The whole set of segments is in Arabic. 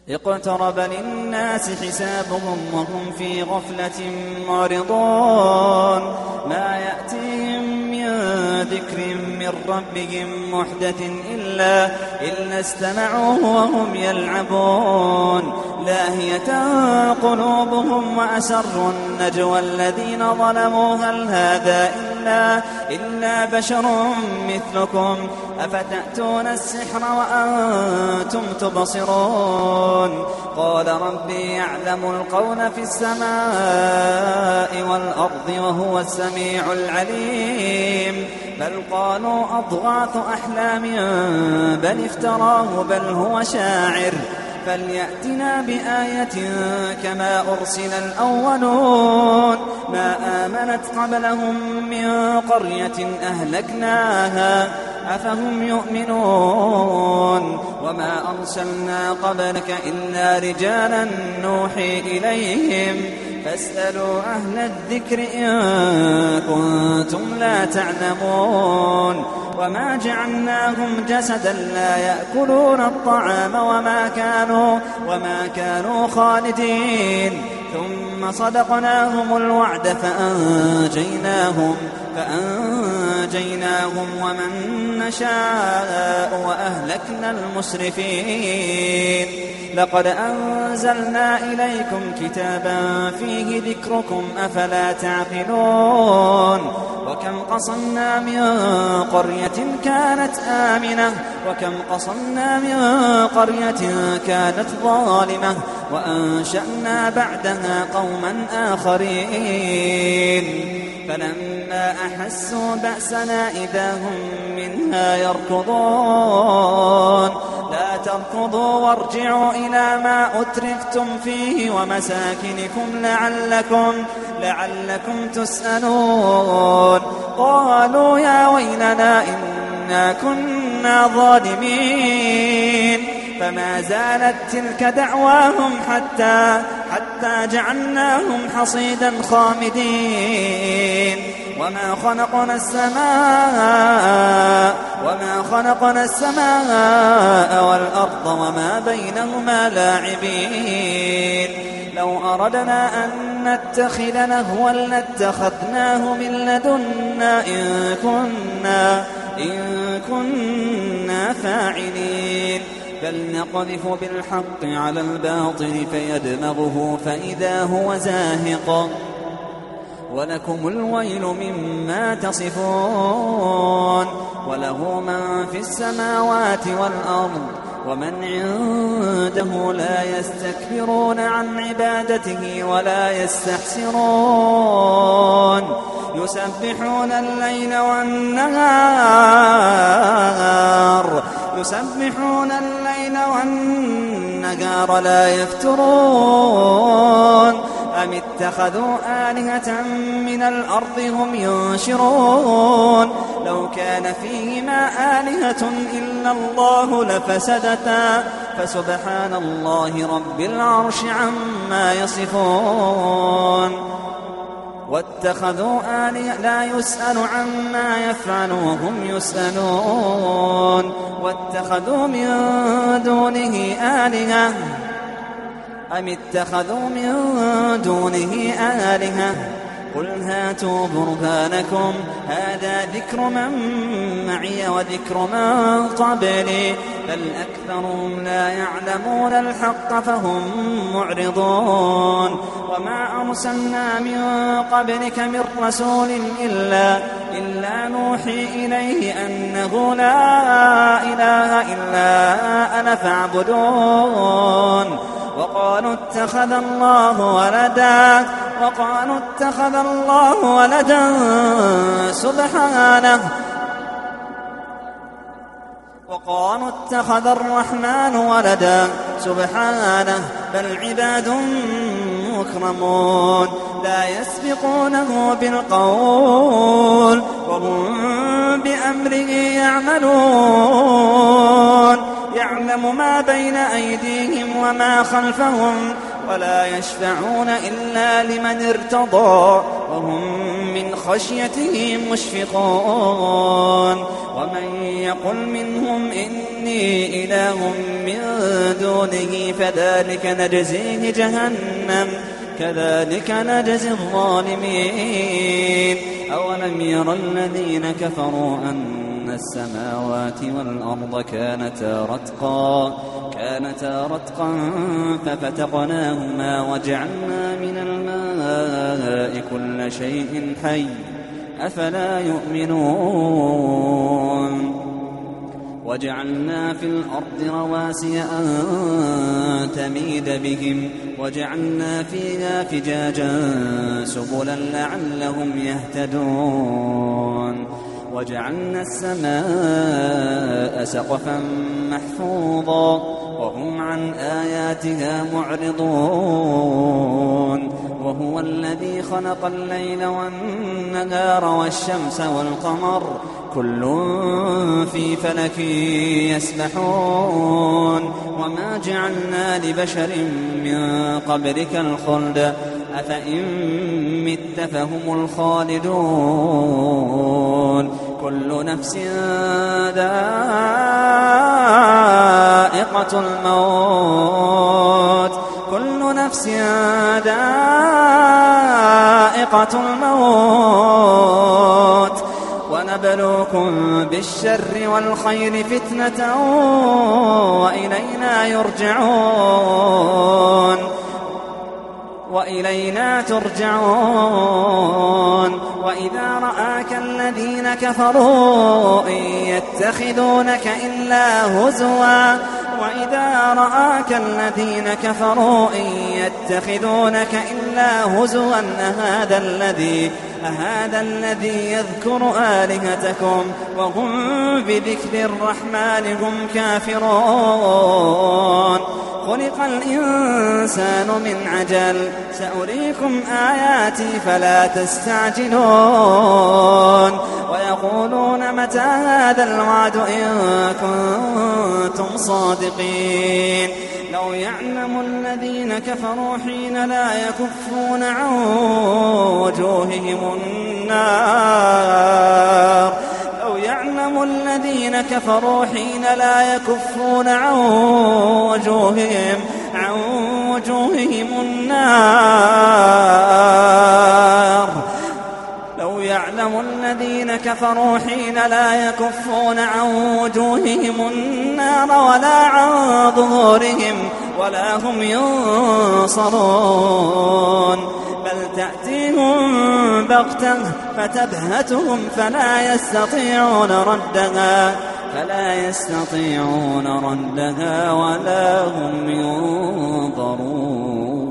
اقترب للناس حسابهم وهم في غفلة معرضون ما يأتيهم من ذكر من ربهم محدث إلا استمعوه وهم يلعبون لاهية قلوبهم وأسروا النجوى الذين ظلموا هل هذا إلا بشر مثلكم أفتأتون السحر وأنتم تبصرون قال ربي يعلم القول في السماء والأرض وهو السميع العليم بل قالوا أضغاث أحلام بل افتراه بل هو شاعر فليأتنا بآية كما أرسل الأولون ما آمنت قبلهم من قرية أهلكناها أفهم يؤمنون وما أرسلنا قبلك إلا رجالا نوحي إليهم فاسألوا أهل الذكر إن كنتم لا تعلمون وما جعلناهم جسدا لا يأكلون الطعام وما كانوا خالدين ثم صدقناهم الوعد فأنجيناهم ومن نشاء وأهلكنا المسرفين لقد أنزلنا إليكم كتابا فيه ذكركم أفلا تعقلون وكم قصمنا من قرية كانت ظالمة وأنشأنا بعدها قوما آخرين فلما أحسوا بأسنا إذا هم منها يركضون لا تركضوا وارجعوا إلى ما أترفتم فيه ومساكنكم لعلكم تسألون قالوا يا ويلنا إنا كنا ظالمين فما زالت تلك دعواهم حتى جعلناهم حصيدا خامدين وما خلقنا السماء والأرض وما بينهما لاعبين لو أردنا أن نتخذ لهوا لاتخذناه من لدنا إن كنا فاعلين بل نقذف بالحق على الباطل فيدمغه فإذا هو زاهق ولكم الويل مما تصفون وله من في السماوات والأرض ومن عنده لا يستكبرون عن عبادته ولا يستحسرون يسبحون الليل والنهار لا يفترون أم اتخذوا آلهة من الأرض هم ينشرون لو كان فيهما آلهة إلا الله لفسدتا فسبحان الله رب العرش عما يصفون واتخذوا آلهة لا يسأل عما يفعل وهم يسألون واتخذوا من دونه آلهة أم اتخذوا من دونه آلهة قل هاتوا برهانكم هذا ذكر من معي وذكر من قبلي بل أكثرهم لا يعلمون الحق فهم معرضون وما أرسلنا من قبلك من رسول إلا نوحي إليه أنه لا إله إلا أنا فاعبدون وقالوا اتخذ الله ولدا سبحانه وقالوا اتخذ الرحمن ولدا سبحانه بل عباد مكرمون لا يسبقونه بالقول وهم بأمره يعملون يعلم ما بين أيديهم وما خلفهم ولا يشفعون إلا لمن ارتضى وهم من خشيته مشفقون ومن يقل منهم إني إله من دونه فذلك نجزيه جهنم كذلك نجزي الظالمين أولم ير الذين كفروا أن السماوات والأرض كانتا رتقا ففتقناهما وجعلنا من الماء كل شيء حي أفلا يؤمنون وجعلنا في الأرض رواسي أن تميد بهم وجعلنا فيها فجاجا سبلا لعلهم يهتدون وجعلنا السماء سقفا محفوظا وهم عن آياتها معرضون وهو الذي خلق الليل والنهار والشمس والقمر كل في فلك يسبحون وما جعلنا لبشر من قبلك الخلد أفإن مت فهم الخالدون كل نفس ذائقة الموت ونبلوكم بالشر والخير فتنة وإلينا ترجعون وإذا رآك الذين كفروا إن يتخذونك إلا هزوا أهذا الذي يذكر آلهتكم وهم بذكر الرحمن هم كافرون خلق الإنسان من عجل سأريكم آياتي فلا تستعجلون ويقولون متى هذا الوعد إن كنتم صادقين لو يعلم الذين كفروا حين لا يكفون عن وجوههم النار لو يعلم الذين كفروا حين لا يكفون عن وجوههم النار ولا عن ظهورهم ولا هم ينصرون بل تأتيهم بغتة فتبهتهم فلا يستطيعون ردها ولا هم ينظرون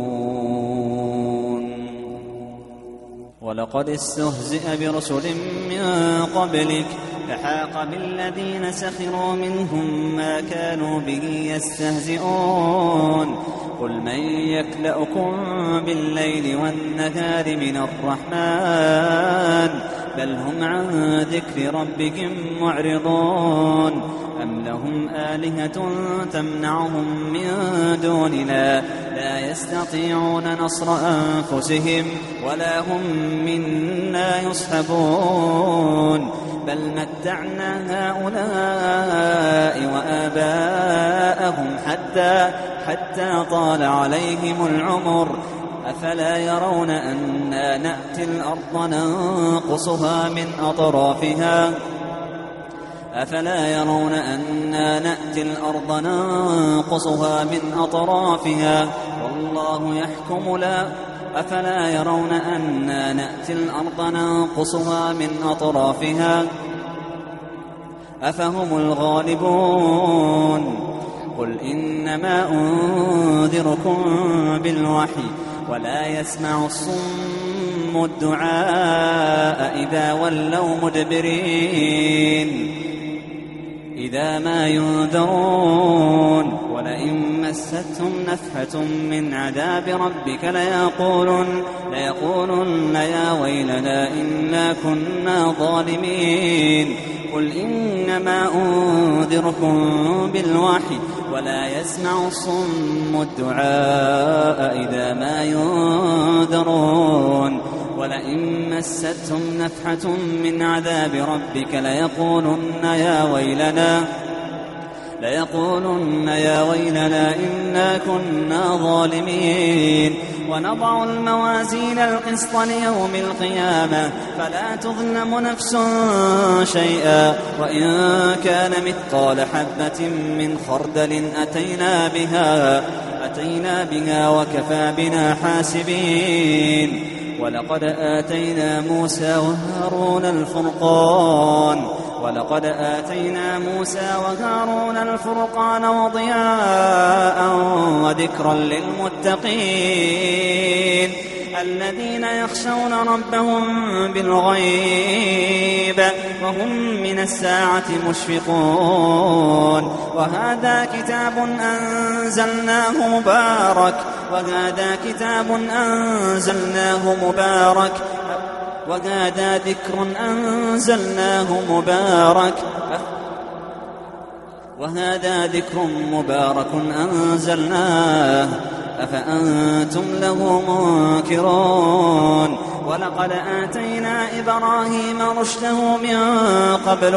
ولقد استهزئ برسل من قبلك فحاق بالذين سخروا منهم ما كانوا به يستهزئون قل من يكلأكم بالليل والنهار من الرحمن بل هم عن ذكر ربهم معرضون أم لهم آلهة تمنعهم من دوننا لا يستطيعون نصر أنفسهم ولا هم منا يصحبون بل متعنا هؤلاء وآباءهم حتى طال عليهم العمر أفلا يرون أنا نأتي الأرض ننقصها من أطرافها والله يحكم أفلا يرون أنا نأتي الأرض ننقصها من أطرافها أفهم الغالبون قل إنما أنذركم بالوحي ولا يسمع الصم الدعاء إذا ولوا مدبرين إذا ما ينذرون ولئن مستهم نفحة من عذاب ربك ليقولن يا ويلنا إنا كنا ظالمين قل إنما أنذركم بالوحي ولا يسمع الصم الدعاء إذا ما ينذرون ولئن مستهم نفحة من عذاب ربك ليقولن يا ويلنا إنا كنا ظالمين. ونضع الموازين القسط ليوم القيامة فلا تظلم نفس شيئا وإن كان مثقال حبة من خردل أتينا بها وكفى بنا حاسبين. ولقد آتينا موسى وهارون الفرقان وضياء وذكرا للمتقين الذين يخشون ربهم بالغيب وهم من الساعة مشفقون. وهذا ذكر مبارك أنزلناه أفأنتم له منكرون. ولقد آتينا إبراهيم رشده من قبل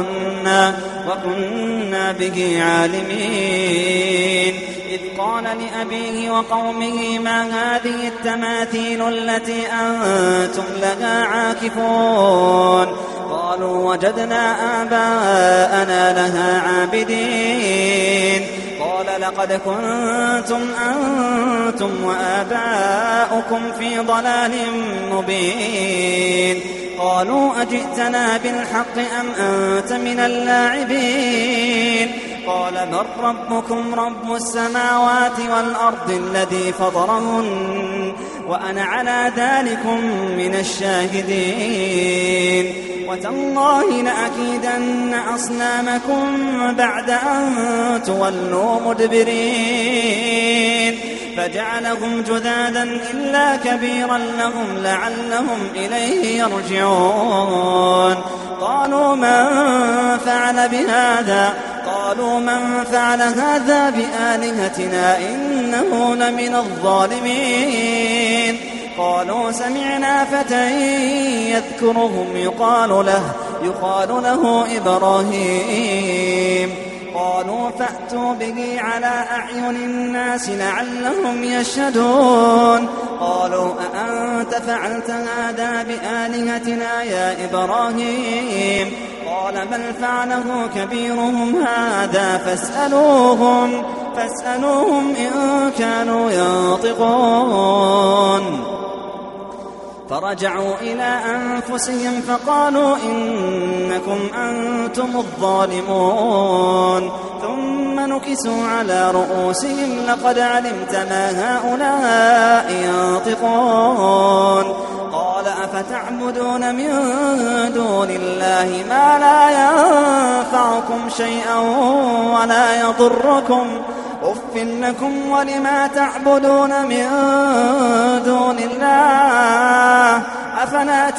وكنا به عالمين. إذ قال لأبيه وقومه ما هذه التماثيل التي أنتم لها عاكفون؟ قالوا وجدنا آباءنا لها عابدين. قال لقد كنتم أنتم وآباؤكم في ضلال مبين. قالوا أجئتنا بالحق أم أنت من اللاعبين؟ قال بل ربكم رب السماوات والأرض الذي فطرهن وأنا على ذلكم من الشاهدين. وتالله لأكيدن أصنامكم بعد أن تولوا مدبرين. فجعلهم جذاذا إلا كبيرا لهم لعلهم إليه يرجعون. قالوا من فعل هذا بآلهتنا إنه لمن الظالمين. قالوا سمعنا فتى يذكرهم يقال له إبراهيم. قالوا فأتوا به على أعين الناس لعلهم يشهدون. قالوا أأنت فعلت هذا بآلهتنا يا إبراهيم؟ قال بل فعله كبيرهم هذا فاسألوهم إن كانوا ينطقون. فرجعوا إلى أنفسهم فقالوا إنكم أنتم الظالمون. ثم نكسوا على رؤوسهم لقد علمت ما هؤلاء ينطقون. قال أفتعبدون من دون الله ما لا ينفعكم شيئا ولا يضركم أف لكم ولما تعبدون من دون الله أفلا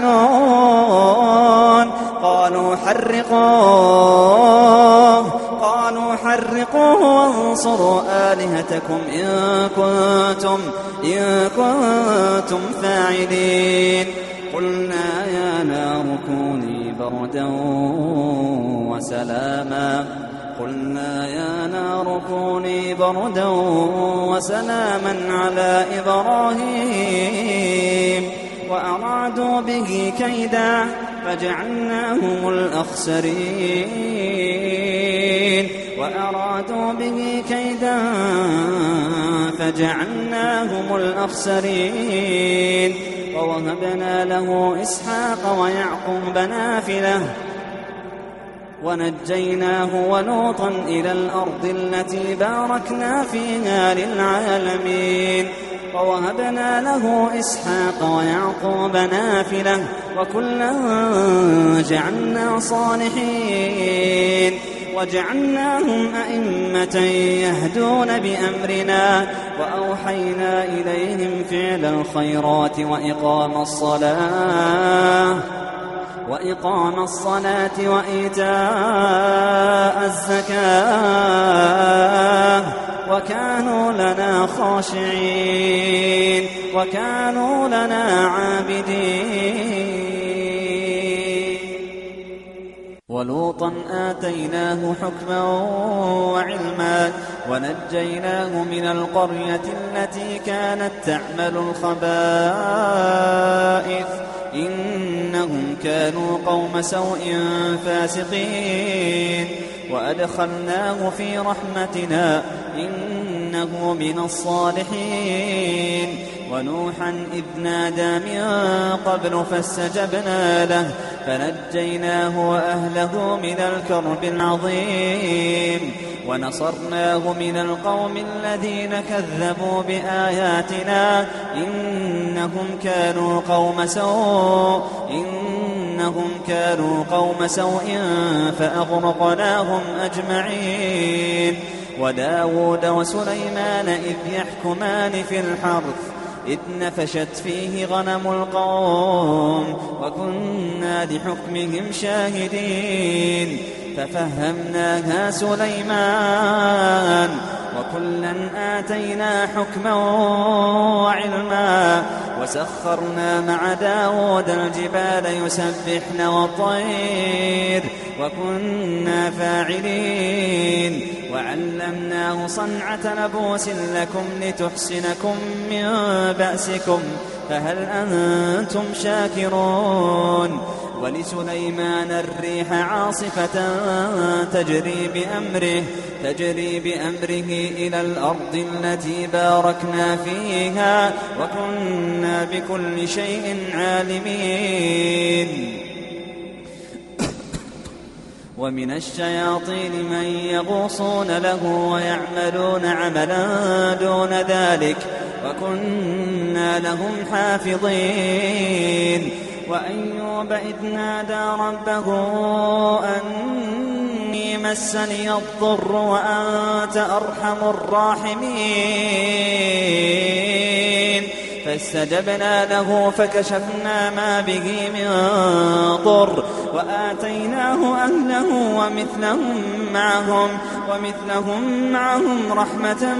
تعقلون. قالوا حرقوه وانصروا آلهتكم إن كنتم فاعلين. قلنا يا نار كوني بردا وسلاما على إبراهيم وأرادوا به كيدا فجعلناهم الأخسرين. ووهبنا له إسحاق ويعقوب نافلة ونجيناه ولوطا إلى الأرض التي باركنا فيها للعالمين. ووهبنا له إسحاق ويعقوب نافلة وكلا جعلنا صالحين وجعلناهم أئمة يهدون بأمرنا وأوحينا إليهم فعل الخيرات وإقام الصلاة وإيتاء الزكاة وكانوا لنا خاشعين وكانوا لنا عابدين. ولوطا آتيناه حكما وعلما ونجيناه من القرية التي كانت تعمل الخبائث إنهم كانوا قوم سوء فاسقين وأدخلناه في رحمتنا إنه من الصالحين. ونوحا إذ نادى من قبل فاستجبنا له فنجيناه وأهله من الكرب العظيم ونصرناه من القوم الذين كذبوا بآياتنا إنهم كانوا قوم سوء فأغرقناهم أجمعين. وداود وسليمان إذ يحكمان في الحرث إذ نفشت فيه غنم القوم وكنا لحكمهم شاهدين ففهمناها سليمان وكلا آتينا حكما وعلما وسخرنا مع داود الجبال يسبحن والطير وكنا فاعلين وعلمناه صنعة لبوس لكم لتحصنكم من بأسكم فهل أنتم شاكرون. ولسليمان الريح عاصفة تجري بأمره إلى الأرض التي باركنا فيها وكنا بكل شيء عالمين. ومن الشياطين من يغوصون له ويعملون عملا دون ذلك وكنا لهم حافظين. وأيوب إذ نادى ربه أني مسني الضر وأنت أرحم الراحمين فاستجبنا له فكشفنا ما به من ضر وآتيناه أهله ومثلهم معهم رحمة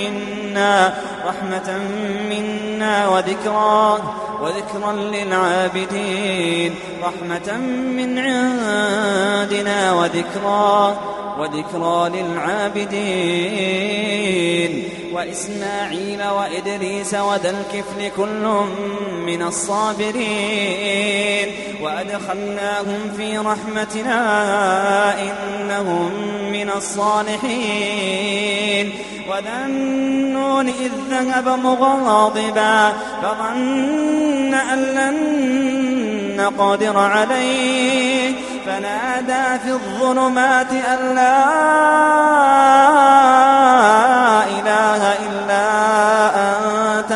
منا وذكرا للعابدين رحمة من عندنا وذكرى للعابدين. وإسماعيل وإدريس وذا الكفل كل من الصابرين وأدخلناهم في رحمتنا إنهم من الصالحين. وذا النون إذ ذهب مغاضبا فظن أن لن نقدر عليه فنادى في الظلمات أن لا إله إلا أنت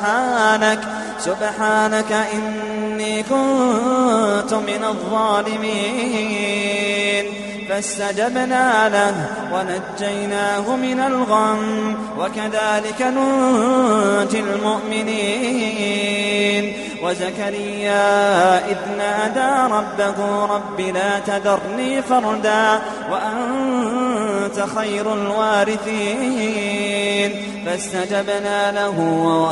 سبحانك إني كنت من الظالمين. فاستجبنا له ونجيناه من الغم وكذلك ننجي المؤمنين. وزكريا إذ نادى ربه رب لا تذرني فردا وأنت خير الوارثين فاستجبنا له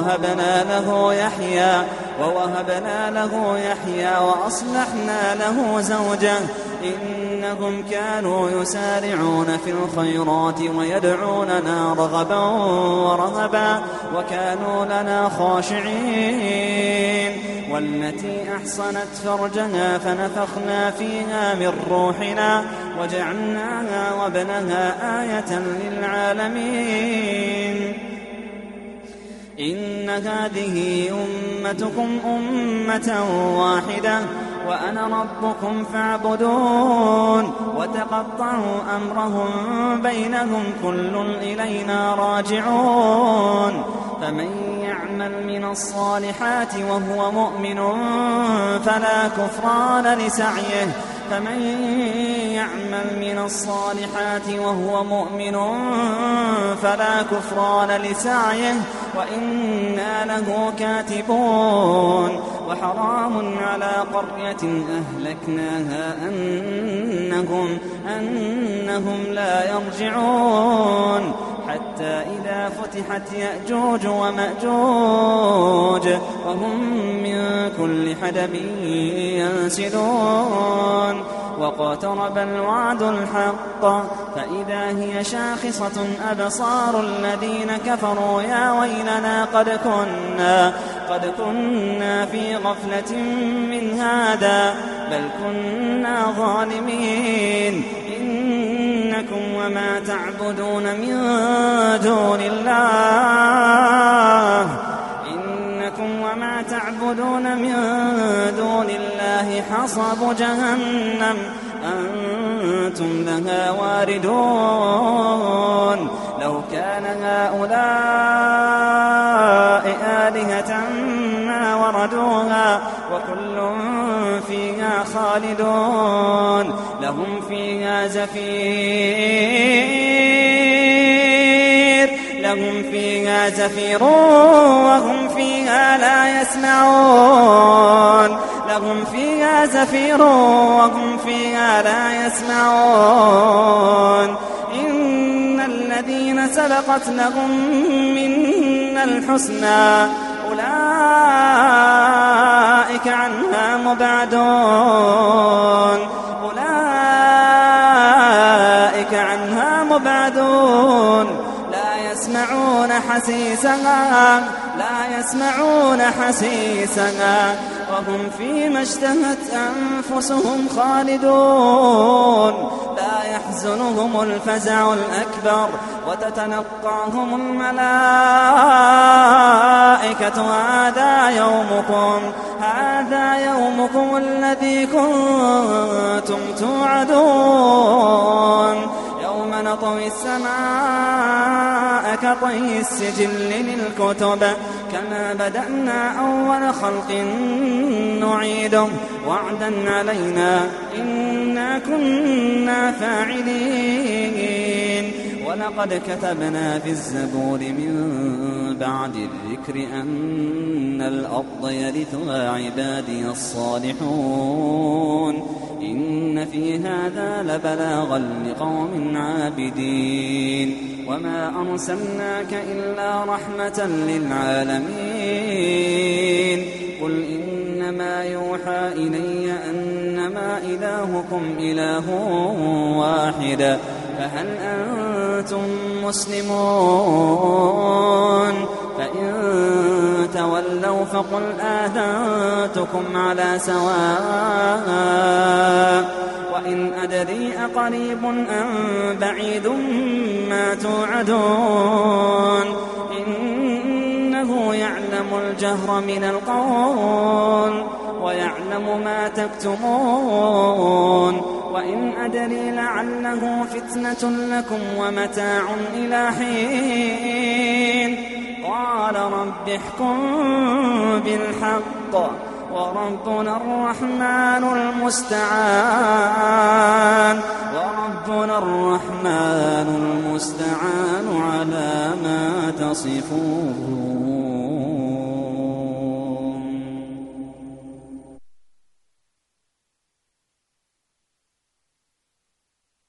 ووهبنا له يحيى وأصلحنا له زوجه إنهم كانوا يسارعون في الخيرات ويدعوننا رغبا ورهبا وكانوا لنا خاشعين. والتي أحصنت فرجها فنفخنا فيها من روحنا وجعلناها وابنها آية للعالمين. إن هذه أمتكم أمة واحدة وأنا ربكم فاعبدون. وتقطعوا أمرهم بينهم كل إلينا راجعون. فمن يعمل من الصالحات وهو مؤمن فلا كفران لسعيه وإنا له كاتبون. وحرام على قرية أهلكناها أنهم لا يرجعون. حتى إذا فتحت يأجوج ومأجوج وهم من كل حدب ينسلون واقترب الوعد الحق فإذا هي شاخصة أبصار الذين كفروا يا ويلنا قد كنا في غفلة من هذا بل كنا ظالمين إنكم وما تعبدون من دون الله حصب جهنم أنتم لها واردون لو كان هؤلاء آلهة ما وردوها وكل فيها خالدون لهم فيها زفير وهم فيها لا يسمعون إن الذين سبقت لهم منا الحسنى أولئك عنها مبعدون لا يسمعون حسيسها وهم فيما اشتهت أنفسهم خالدون لا يحزنهم الفزع الأكبر وتتلقاهم الملائكة هذا يومكم الذي كنتم توعدون يوم نطوي السماء كطي السجل للكتب كما بدأنا أول خلق نعيده وعدا علينا إنا كنا فاعلين ولقد كتبنا في الزبور من بعد الذكر أن الأرض يرثها عبادي الصالحون إن في هذا لبلاغا لقوم عابدين وما أرسلناك إلا رحمة للعالمين قل إنما يوحى إلي أنما إلهكم إله واحد فهل أنتم مسلمون فإن تولوا فقل آذنتكم على سواء وإن أدري أقريب أم بعيد ما توعدون إنه يعلم الجهر من القول ويعلم ما تكتمون وإن أدري لعله فتنة لكم ومتاع إلى حين قال رب احكم بالحق وربنا الرحمن المستعان على ما تصفون.